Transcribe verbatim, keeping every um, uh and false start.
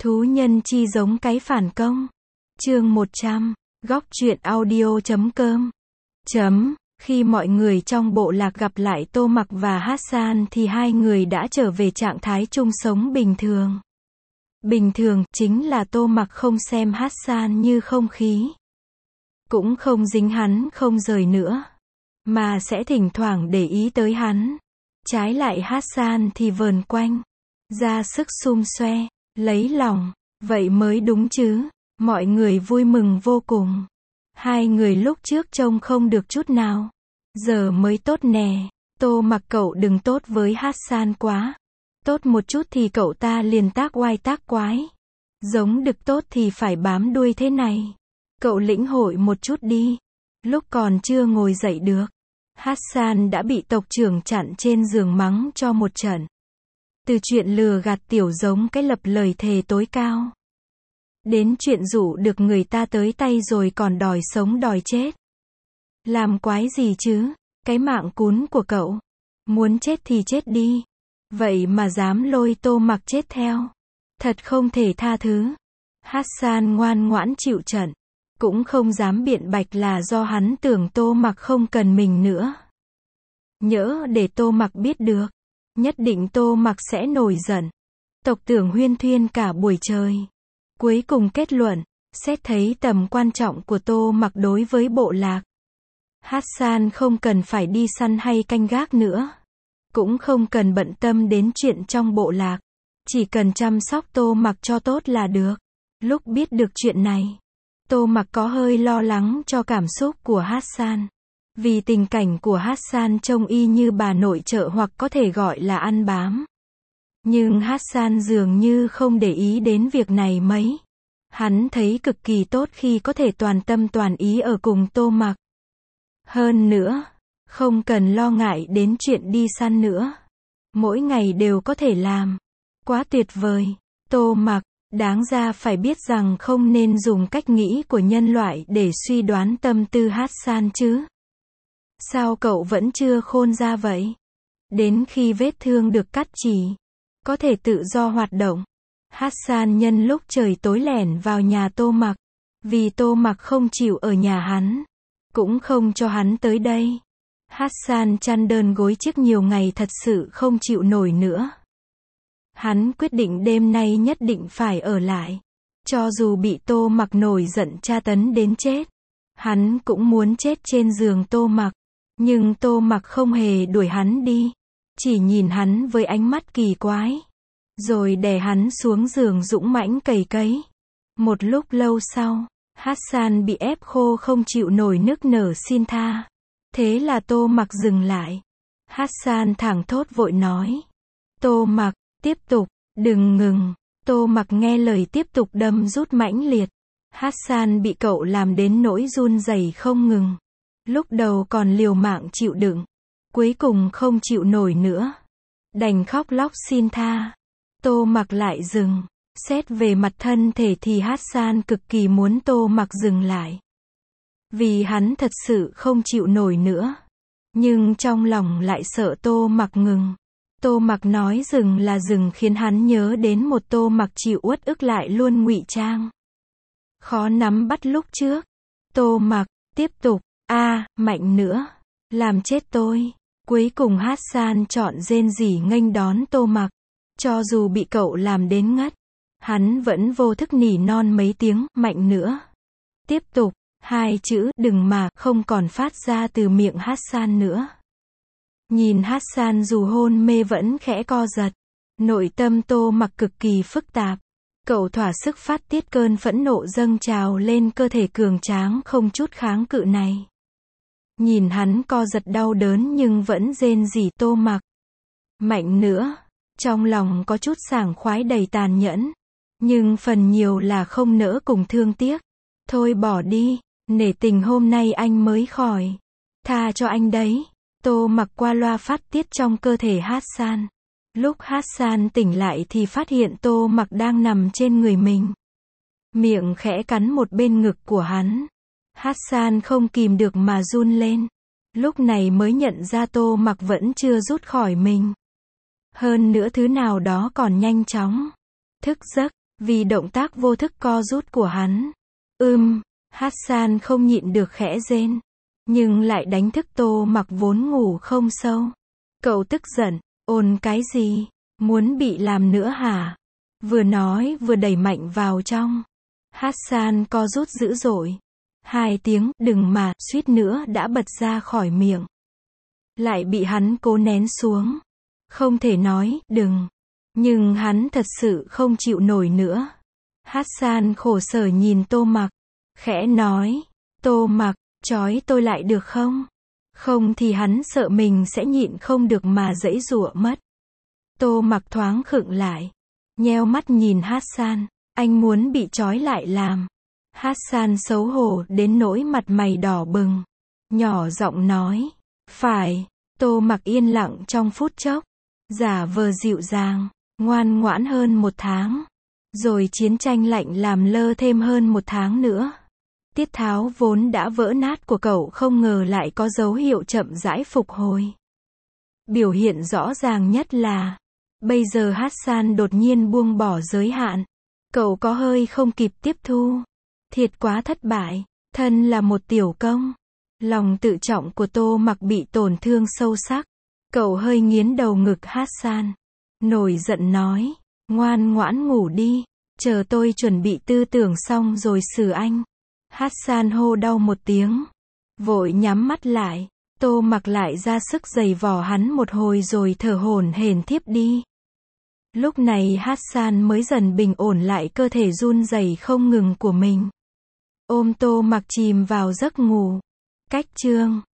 Thú nhân chi giống cái phản công. Chương một trăm. Góc truyện audio chấm com. Chấm. Khi mọi người trong bộ lạc gặp lại Tô Mặc và Hassan thì hai người đã trở về trạng thái chung sống bình thường. Bình thường chính là Tô Mặc không xem Hassan như không khí. Cũng không dính hắn không rời nữa. Mà sẽ thỉnh thoảng để ý tới hắn. Trái lại Hassan thì vờn quanh. Ra sức xum xoe. Lấy lòng. Vậy mới đúng chứ. Mọi người vui mừng vô cùng. Hai người lúc trước trông không được chút nào. Giờ mới tốt nè. Tô Mặc cậu đừng tốt với Hassan quá. Tốt một chút thì cậu ta liền tác oai tác quái. Giống đực tốt thì phải bám đuôi thế này. Cậu lĩnh hội một chút đi. Lúc còn chưa ngồi dậy được. Hassan đã bị tộc trưởng chặn trên giường mắng cho một trận. Từ chuyện lừa gạt tiểu giống cái lập lời thề tối cao. Đến chuyện dụ được người ta tới tay rồi còn đòi sống đòi chết. Làm quái gì chứ, cái mạng cún của cậu. Muốn chết thì chết đi. Vậy mà dám lôi Tô Mặc chết theo. Thật không thể tha thứ. Hassan ngoan ngoãn chịu trận. Cũng không dám biện bạch là do hắn tưởng Tô Mặc không cần mình nữa. Nhỡ để Tô Mặc biết được. Nhất định Tô Mặc sẽ nổi giận. Tộc trưởng huyên thuyên cả buổi trời. Cuối cùng kết luận, xét thấy tầm quan trọng của Tô Mặc đối với bộ lạc. Hassan không cần phải đi săn hay canh gác nữa. Cũng không cần bận tâm đến chuyện trong bộ lạc. Chỉ cần chăm sóc Tô Mặc cho tốt là được. Lúc biết được chuyện này, Tô Mặc có hơi lo lắng cho cảm xúc của Hassan. Vì tình cảnh của Hassan trông y như bà nội trợ hoặc có thể gọi là ăn bám. Nhưng Hassan dường như không để ý đến việc này mấy. Hắn thấy cực kỳ tốt khi có thể toàn tâm toàn ý ở cùng Tô Mặc. Hơn nữa, không cần lo ngại đến chuyện đi săn nữa. Mỗi ngày đều có thể làm. Quá tuyệt vời. Tô Mặc, đáng ra phải biết rằng không nên dùng cách nghĩ của nhân loại để suy đoán tâm tư Hassan chứ. Sao cậu vẫn chưa khôn ra vậy? Đến khi vết thương được cắt chỉ, có thể tự do hoạt động. Hassan nhân lúc trời tối lẻn vào nhà Tô Mặc. Vì Tô Mặc không chịu ở nhà hắn. Cũng không cho hắn tới đây. Hassan chăn đơn gối chiếc nhiều ngày thật sự không chịu nổi nữa. Hắn quyết định đêm nay nhất định phải ở lại. Cho dù bị Tô Mặc nổi giận tra tấn đến chết. Hắn cũng muốn chết trên giường Tô Mặc. Nhưng Tô Mặc không hề đuổi hắn đi. Chỉ nhìn hắn với ánh mắt kỳ quái. Rồi đè hắn xuống giường dũng mãnh cày cấy. Một lúc lâu sau, Hassan bị ép khô không chịu nổi nức nở xin tha. Thế là Tô Mặc dừng lại. Hassan thảng thốt vội nói. Tô Mặc, tiếp tục, đừng ngừng. Tô Mặc nghe lời tiếp tục đâm rút mãnh liệt. Hassan bị cậu làm đến nỗi run rẩy không ngừng. Lúc đầu còn liều mạng chịu đựng. Cuối cùng không chịu nổi nữa. Đành khóc lóc xin tha. Tô Mặc lại dừng. Xét về mặt thân thể thì Hassan cực kỳ muốn Tô Mặc dừng lại. Vì hắn thật sự không chịu nổi nữa. Nhưng trong lòng lại sợ Tô Mặc ngừng. Tô Mặc nói dừng là dừng khiến hắn nhớ đến một Tô Mặc chịu uất ức lại luôn ngụy trang. Khó nắm bắt lúc trước. Tô Mặc, tiếp tục, a à, mạnh nữa. Làm chết tôi. Cuối cùng Hassan chọn rên rỉ nghênh đón Tô Mặc. Cho dù bị cậu làm đến ngất. Hắn vẫn vô thức nỉ non mấy tiếng, mạnh nữa. Tiếp tục, hai chữ, đừng mà, không còn phát ra từ miệng Hassan nữa. Nhìn Hassan dù hôn mê vẫn khẽ co giật. Nội tâm Tô Mặc cực kỳ phức tạp. Cậu thỏa sức phát tiết cơn phẫn nộ dâng trào lên cơ thể cường tráng không chút kháng cự này. Nhìn hắn co giật đau đớn nhưng vẫn rên rỉ Tô Mặc. Mạnh nữa. Trong lòng có chút sảng khoái đầy tàn nhẫn. Nhưng phần nhiều là không nỡ cùng thương tiếc. Thôi bỏ đi. Nể tình hôm nay anh mới khỏi. Tha cho anh đấy. Tô Mặc qua loa phát tiết trong cơ thể Hassan. Lúc Hassan tỉnh lại thì phát hiện Tô Mặc đang nằm trên người mình. Miệng khẽ cắn một bên ngực của hắn. Hassan không kìm được mà run lên. Lúc này mới nhận ra Tô Mặc vẫn chưa rút khỏi mình. Hơn nữa thứ nào đó còn nhanh chóng. Thức giấc, Vì động tác vô thức co rút của hắn. Ưm, Hassan không nhịn được khẽ rên. Nhưng lại đánh thức Tô Mặc vốn ngủ không sâu. Cậu tức giận, ồn cái gì? Muốn bị làm nữa hả? Vừa nói vừa đẩy mạnh vào trong. Hassan co rút dữ dội. Hai tiếng, đừng mà, suýt nữa đã bật ra khỏi miệng. Lại bị hắn cố nén xuống. Không thể nói, đừng. Nhưng hắn thật sự không chịu nổi nữa. Hassan khổ sở nhìn Tô Mặc. Khẽ nói, Tô Mặc, trói tôi lại được không? Không thì hắn sợ mình sẽ nhịn không được mà giãy giụa mất. Tô Mặc thoáng khựng lại. Nheo mắt nhìn Hassan. Anh muốn bị trói lại làm. Hassan xấu hổ đến nỗi mặt mày đỏ bừng. Nhỏ giọng nói. Phải. Tô Mặc yên lặng trong phút chốc. Giả vờ dịu dàng. Ngoan ngoãn hơn một tháng. Rồi chiến tranh lạnh làm lơ thêm hơn một tháng nữa. Tiết tháo vốn đã vỡ nát của cậu không ngờ lại có dấu hiệu chậm rãi phục hồi. Biểu hiện rõ ràng nhất là, bây giờ Hassan đột nhiên buông bỏ giới hạn. Cậu có hơi không kịp tiếp thu. Thiệt quá thất bại. Thân là một tiểu công. Lòng tự trọng của Tô Mặc bị tổn thương sâu sắc. Cậu hơi nghiến đầu ngực Hassan. Nổi giận nói. Ngoan ngoãn ngủ đi. Chờ tôi chuẩn bị tư tưởng xong rồi xử anh. Hassan hô đau một tiếng. Vội nhắm mắt lại. Tô Mặc lại ra sức giày vò hắn một hồi rồi thở hổn hển thiếp đi. Lúc này Hassan mới dần bình ổn lại cơ thể run rẩy không ngừng của mình. Ôm Tô Mặc chìm vào giấc ngủ. Cách chương